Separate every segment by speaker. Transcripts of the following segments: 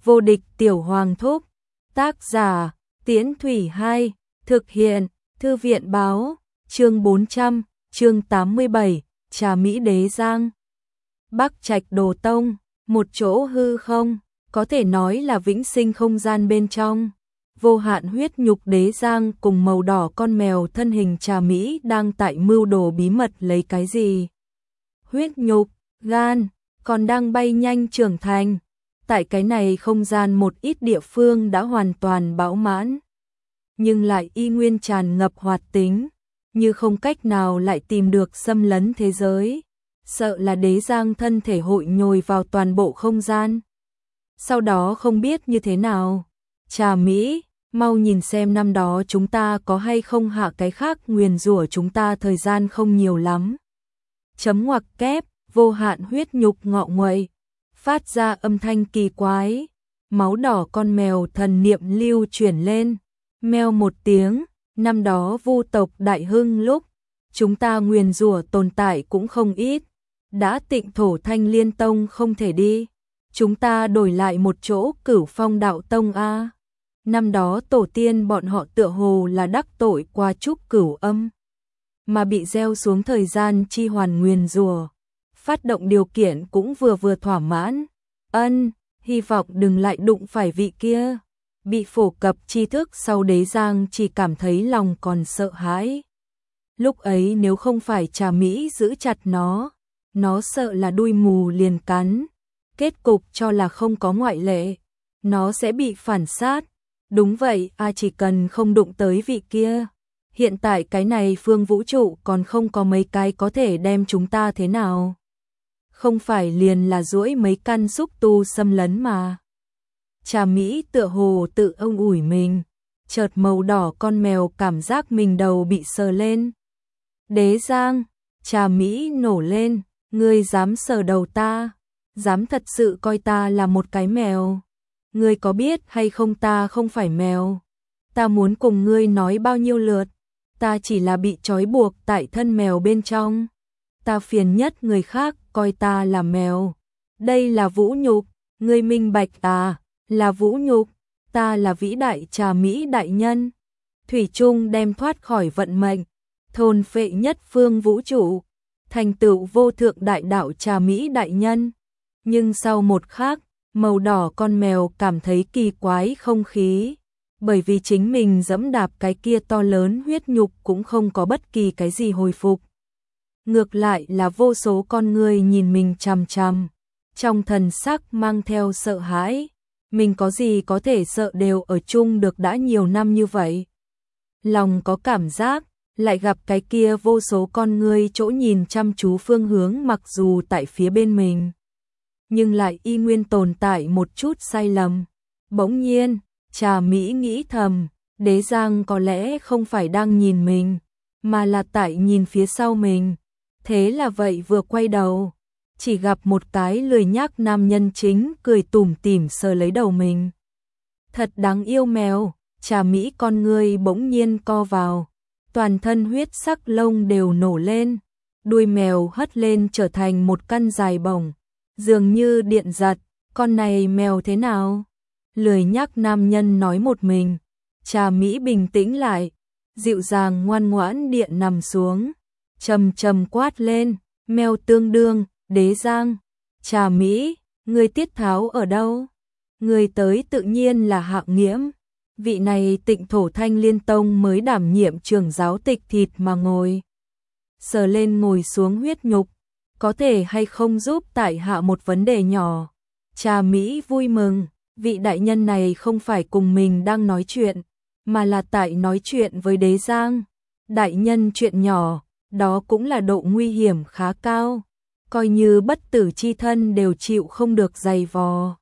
Speaker 1: Vô địch tiểu hoàng thúc. Tác giả, Tiễn Thủy 2, thực hiện, Thư viện báo, chương 400, chương 87, Trà Mỹ Đế Giang. Bắc Trạch Đồ Tông, một chỗ hư không, có thể nói là vĩnh sinh không gian bên trong. Vô hạn huyết nhục đế giang cùng màu đỏ con mèo thân hình Trà Mỹ đang tại mưu đồ bí mật lấy cái gì. Huyết nhục, gan, còn đang bay nhanh trưởng thành. Tại cái này không gian một ít địa phương đã hoàn toàn bão mãn, nhưng lại y nguyên tràn ngập hoạt tính, như không cách nào lại tìm được xâm lấn thế giới. Sợ là đế giang thân thể hội nhồi vào toàn bộ không gian. Sau đó không biết như thế nào. Trà Mỹ, mau nhìn xem năm đó chúng ta có hay không hạ cái khác nguyền rủa chúng ta, thời gian không nhiều lắm. Chấm ngoặc kép, vô hạn huyết nhục ngọ nguậy, phát ra âm thanh kỳ quái. Máu đỏ con mèo thần niệm lưu chuyển lên, meo một tiếng. Năm đó vu tộc đại hưng lúc, chúng ta nguyền rủa tồn tại cũng không ít. Đã tịnh thổ Thanh Liên Tông không thể đi, chúng ta đổi lại một chỗ Cửu Phong Đạo Tông a. Năm đó tổ tiên bọn họ tựa hồ là đắc tội qua trúc cửu âm, mà bị gieo xuống thời gian chi hoàn nguyền rủa. Phát động điều kiện cũng vừa thỏa mãn. Hy vọng đừng lại đụng phải vị kia. Bị phổ cập tri thức sau đế giang chỉ cảm thấy lòng còn sợ hãi. Lúc ấy nếu không phải Trà Mỹ giữ chặt nó sợ là đuôi mù liền cắn. Kết cục cho là không có ngoại lệ, nó sẽ bị phản sát. Đúng vậy, chỉ cần không đụng tới vị kia. Hiện tại cái này phương vũ trụ còn không có mấy cái có thể đem chúng ta thế nào. Không phải liền là duỗi mấy căn xúc tu xâm lấn mà. Trà Mỹ tựa hồ tự ông ủi mình, chợt màu đỏ con mèo cảm giác mình đầu bị sờ lên. Đế giang, Trà Mỹ nổ lên, ngươi dám sờ đầu ta, dám thật sự coi ta là một cái mèo. Ngươi có biết hay không ta không phải mèo. Ta muốn cùng ngươi nói bao nhiêu lượt, ta chỉ là bị trói buộc tại thân mèo bên trong. Ta phiền nhất người khác coi ta là mèo. Đây là vũ nhục, ngươi minh bạch là vũ nhục. Ta là vĩ đại Trà Mỹ đại nhân, thủy chung đem thoát khỏi vận mệnh, thôn phệ nhất phương vũ trụ, thành tựu vô thượng đại đạo Trà Mỹ đại nhân. Nhưng sau một khắc, màu đỏ con mèo cảm thấy kỳ quái không khí, bởi vì chính mình dẫm đạp cái kia to lớn huyết nhục cũng không có bất kỳ cái gì hồi phục. Ngược lại là vô số con người nhìn mình chằm chằm, trong thần sắc mang theo sợ hãi. Mình có gì có thể sợ, đều ở chung được đã nhiều năm như vậy. Lòng có cảm giác, lại gặp cái kia vô số con người chỗ nhìn chăm chú phương hướng, mặc dù tại phía bên mình, nhưng lại y nguyên tồn tại một chút sai lầm. Bỗng nhiên, Trà Mỹ nghĩ thầm, đế giang có lẽ không phải đang nhìn mình, mà là tại nhìn phía sau mình. Thế là vậy vừa quay đầu, chỉ gặp một cái lười nhác nam nhân chính cười tủm tỉm sờ lấy đầu mình. Thật đáng yêu mèo. Trà Mỹ con ngươi bỗng nhiên co vào, toàn thân huyết sắc lông đều nổ lên, đuôi mèo hất lên trở thành một căn dài bổng, dường như điện giật. Con này mèo thế nào? Lười nhác nam nhân nói một mình. Trà Mỹ bình tĩnh lại, dịu dàng ngoan ngoãn điện nằm xuống, trầm trầm quát lên, mèo tương đương, đế giang. Trà Mỹ, người tiết tháo ở đâu? Người tới tự nhiên là Hạng Nghiễm. Vị này tịnh thổ Thanh Liên Tông mới đảm nhiệm trưởng giáo tịch thịt mà ngồi. Sờ lên ngồi xuống huyết nhục, có thể hay không giúp tại hạ một vấn đề nhỏ? Trà Mỹ vui mừng, vị đại nhân này không phải cùng mình đang nói chuyện, mà là tại nói chuyện với đế giang. Đại nhân chuyện nhỏ, đó cũng là độ nguy hiểm khá cao, coi như bất tử chi thân đều chịu không được dày vò.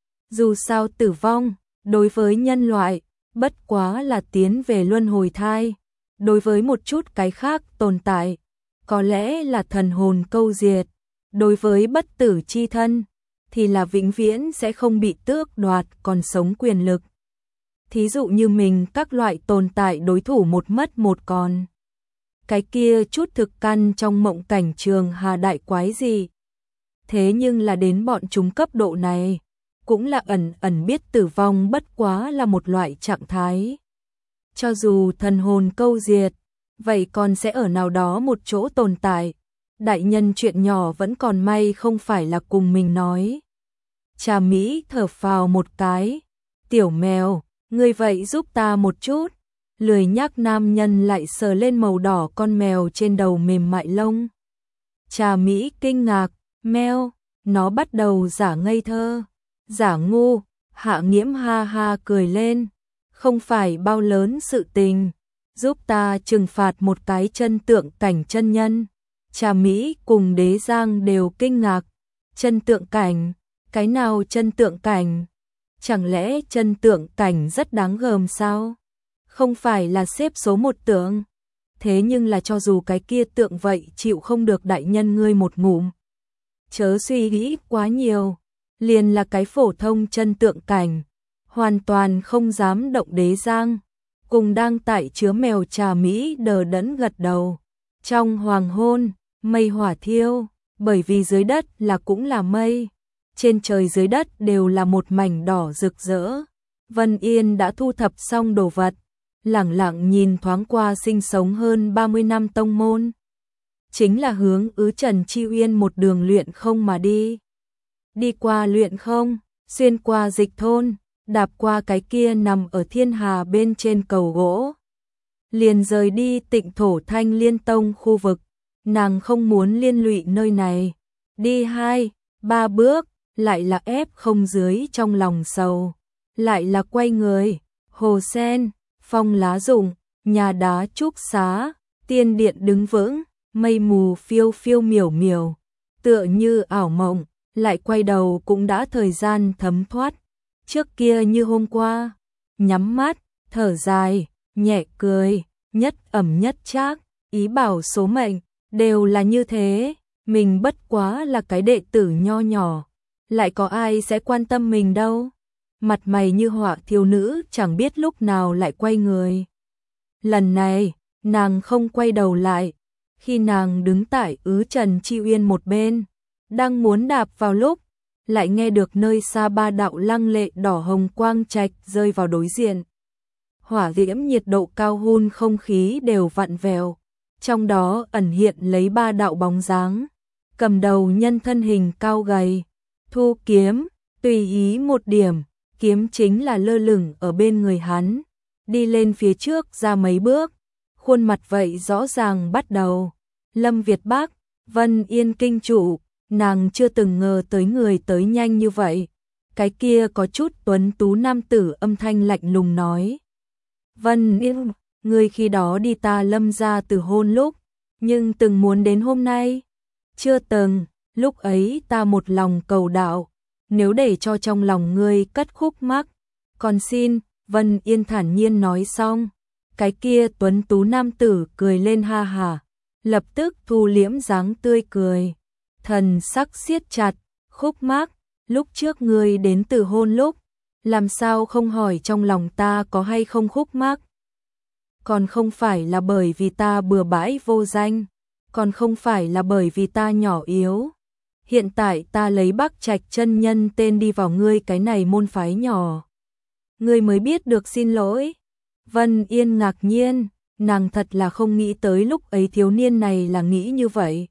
Speaker 1: Dù sao tử vong, đối với nhân loại, bất quá là tiến về luân hồi thai. Đối với một chút cái khác tồn tại, có lẽ là thần hồn câu diệt. Đối với bất tử chi thân, thì là vĩnh viễn sẽ không bị tước đoạt còn sống quyền lực. Thí dụ như mình, các loại tồn tại đối thủ một mất một còn. Cái kia chút thực căn trong mộng cảnh trường hà đại quái gì. Thế nhưng là đến bọn chúng cấp độ này, cũng là ẩn ẩn biết tử vong bất quá là một loại trạng thái. Cho dù thần hồn câu diệt, vậy còn sẽ ở nào đó một chỗ tồn tại. Đại nhân chuyện nhỏ vẫn còn may không phải là cùng mình nói. Trà Mỹ thở phào một cái. Tiểu mèo, ngươi vậy giúp ta một chút. Lười nhác nam nhân lại sờ lên màu đỏ con mèo trên đầu mềm mại lông. Trà Mỹ kinh ngạc, mèo, nó bắt đầu giả ngây thơ, giả ngu. Hạ Nghiễm ha ha cười lên. Không phải bao lớn sự tình, giúp ta trừng phạt một cái chân tượng cảnh chân nhân. Trà Mỹ cùng Đế Giang đều kinh ngạc. Chân tượng cảnh, cái nào chân tượng cảnh? Chẳng lẽ chân tượng cảnh rất đáng gờm sao? Không phải là xếp số một tượng. Thế nhưng là cho dù cái kia tượng vậy chịu không được đại nhân ngươi một ngụm. Chớ suy nghĩ quá nhiều, liền là cái phổ thông chân tượng cảnh. Hoàn toàn không dám động. Đế Giang cùng đang tại chứa mèo Trà Mỹ đờ đẫn gật đầu. Trong hoàng hôn, mây hỏa thiêu, bởi vì dưới đất là cũng là mây, trên trời dưới đất đều là một mảnh đỏ rực rỡ. Vân Yên đã thu thập xong đồ vật, lẳng lặng nhìn thoáng qua sinh sống hơn 30 năm tông môn. Chính là hướng Trần Chi Uyên một đường luyện không mà đi. Đi qua luyện không, xuyên qua Dịch thôn, đạp qua cái kia nằm ở thiên hà bên trên cầu gỗ. Liền rời đi Tịnh Thổ Thanh Liên Tông khu vực, nàng không muốn liên lụy nơi này. Đi 2-3 bước, lại là ép không dưới trong lòng sầu. Lại là quay người, hồ sen, phong lá rụng, nhà đá trúc xá, tiên điện đứng vững, mây mù phiêu phiêu miểu miểu, tựa như ảo mộng, lại quay đầu cũng đã thời gian thấm thoát. Trước kia như hôm qua, nhắm mắt, thở dài, nhẹ cười, nhất ẩm nhất trác, ý bảo số mệnh, đều là như thế, mình bất quá là cái đệ tử nho nhỏ, lại có ai sẽ quan tâm mình đâu. Mặt mày như họa thiếu nữ chẳng biết lúc nào lại quay người. Lần này, nàng không quay đầu lại, khi nàng đứng tại Trần Chi Uyên một bên, đang muốn đạp vào lúc, lại nghe được nơi xa ba đạo lăng lệ đỏ hồng quang trạch rơi vào đối diện. Hỏa diễm nhiệt độ cao hun không khí đều vặn vẹo, trong đó ẩn hiện lấy ba đạo bóng dáng. Cầm đầu nhân thân hình cao gầy, thu kiếm, tùy ý một điểm, kiếm chính là lơ lửng ở bên người hắn, đi lên phía trước ra mấy bước, khuôn mặt vậy rõ ràng bắt đầu. Lâm Việt Bác, Vân Yên kinh trụ, nàng chưa từng ngờ tới người tới nhanh như vậy. Cái kia có chút tuấn tú nam tử âm thanh lạnh lùng nói. Vân Yên, người khi đó đi ta Lâm gia từ hôn lúc, nhưng từng muốn đến hôm nay. Chưa từng, lúc ấy ta một lòng cầu đạo, nếu để cho trong lòng ngươi cất khúc mắc, còn xin. Vân Yên thản nhiên nói xong, cái kia tuấn tú nam tử cười lên ha hả, lập tức thu liễm dáng tươi cười, thần sắc siết chặt. Khúc mắc, lúc trước ngươi đến từ hôn lúc, làm sao không hỏi trong lòng ta có hay không khúc mắc? Còn không phải là bởi vì ta bừa bãi vô danh, còn không phải là bởi vì ta nhỏ yếu. Hiện tại ta lấy Bắc Trạch chân nhân tên đi vào ngươi cái này môn phái nhỏ, ngươi mới biết được xin lỗi. Vân Yên ngạc nhiên, nàng thật là không nghĩ tới lúc ấy thiếu niên này là nghĩ như vậy.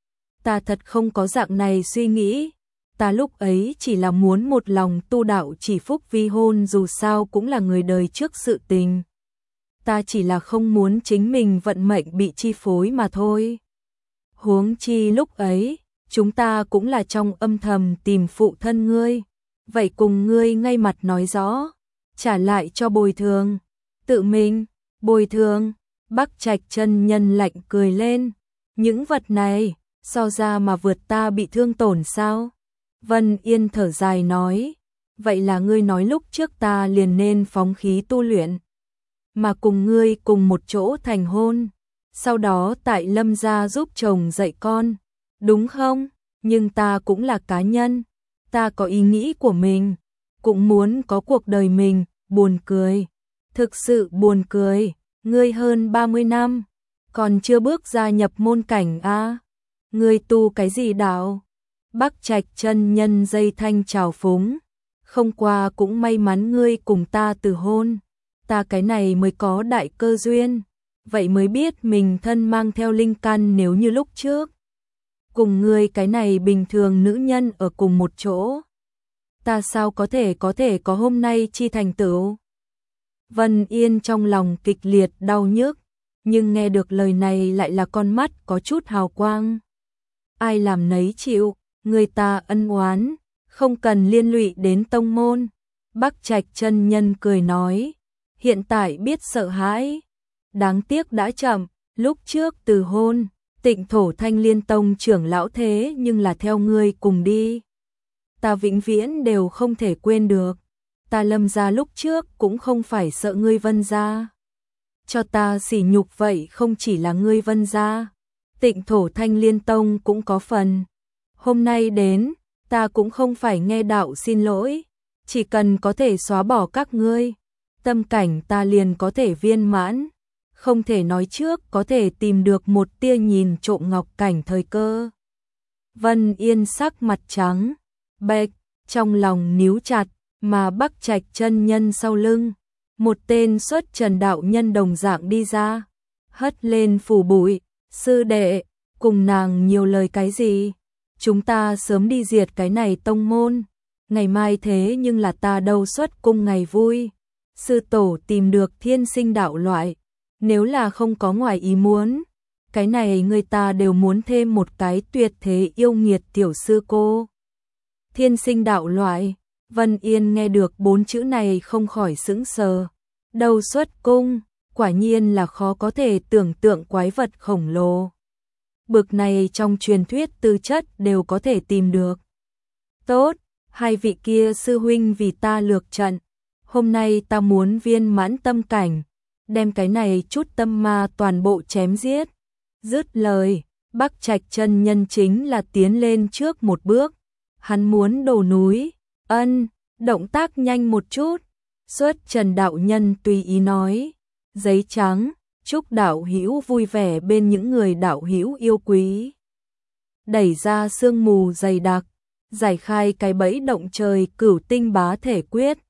Speaker 1: Ta thật không có dạng này suy nghĩ, ta lúc ấy chỉ là muốn một lòng tu đạo chỉ phúc vi hôn, dù sao cũng là người đời trước sự tình. Ta chỉ là không muốn chính mình vận mệnh bị chi phối mà thôi. Huống chi lúc ấy, chúng ta cũng là trong âm thầm tìm phụ thân ngươi, vậy cùng ngươi ngay mặt nói rõ, trả lại cho bồi thường. Tự mình, bồi thường. Bắc Trạch chân nhân lạnh cười lên, những vật này, so ra mà vượt ta bị thương tổn sao? Vân Yên thở dài nói, vậy là ngươi nói lúc trước ta liền nên phóng khí tu luyện, mà cùng ngươi cùng một chỗ thành hôn, sau đó tại Lâm gia giúp chồng dạy con, đúng không? Nhưng ta cũng là cá nhân, ta có ý nghĩ của mình, cũng muốn có cuộc đời mình. Buồn cười, thực sự buồn cười, ngươi hơn 30 năm, còn chưa bước ra nhập môn cảnh a, ngươi tu cái gì đạo? Bắc Trạch chân nhân dây thanh trào phúng, không qua cũng may mắn ngươi cùng ta từ hôn, ta cái này mới có đại cơ duyên, vậy mới biết mình thân mang theo linh căn. Nếu như lúc trước cùng ngươi cái này bình thường nữ nhân ở cùng một chỗ, ta sao có thể có hôm nay chi thành tựu. Vân Yên trong lòng kịch liệt đau nhức, nhưng nghe được lời này lại là con mắt có chút hào quang. Ai làm nấy chịu, người ta ân oán, không cần liên lụy đến tông môn. Bắc Trạch chân nhân cười nói, hiện tại biết sợ hãi, đáng tiếc đã chậm, lúc trước từ hôn, Tịnh Thổ Thanh Liên Tông trưởng lão thế nhưng là theo ngươi cùng đi. Ta vĩnh viễn đều không thể quên được, ta Lâm gia lúc trước cũng không phải sợ ngươi Vân gia. Cho ta sỉ nhục vậy không chỉ là ngươi Vân gia, Tịnh Thổ Thanh Liên Tông cũng có phần. Hôm nay đến, ta cũng không phải nghe đạo xin lỗi, chỉ cần có thể xóa bỏ các ngươi, tâm cảnh ta liền có thể viên mãn, không thể nói trước có thể tìm được một tia nhìn trộm ngọc cảnh thời cơ. Vân Yên sắc mặt trắng bệch, trong lòng níu chặt, mà Bắc Trạch chân nhân sau lưng, một tên xuất trần đạo nhân đồng dạng đi ra, hất lên phủ bụi, sư đệ, cùng nàng nhiều lời cái gì? Chúng ta sớm đi diệt cái này tông môn, ngày mai thế nhưng là ta đâu xuất cung ngày vui. Sư tổ tìm được thiên sinh đạo loại, nếu là không có ngoài ý muốn, cái này người ta đều muốn thêm một cái tuyệt thế yêu nghiệt tiểu sư cô. Thiên sinh đạo loại, Vân Yên nghe được 4 chữ này không khỏi sững sờ. Đâu xuất cung, quả nhiên là khó có thể tưởng tượng quái vật khổng lồ. Bực này trong truyền thuyết tư chất đều có thể tìm được. Tốt, hai vị kia sư huynh vì ta lược trận, hôm nay ta muốn viên mãn tâm cảnh, đem cái này chút tâm ma toàn bộ chém giết. Dứt lời, Bắc Trạch chân nhân chính là tiến lên trước một bước, hắn muốn đổ núi. Động tác nhanh một chút. Xuất trần đạo nhân tùy ý nói, giấy trắng, chúc đạo hữu vui vẻ bên những người đạo hữu yêu quý. Đẩy ra sương mù dày đặc, giải khai cái bẫy động trời cửu tinh bá thể quyết,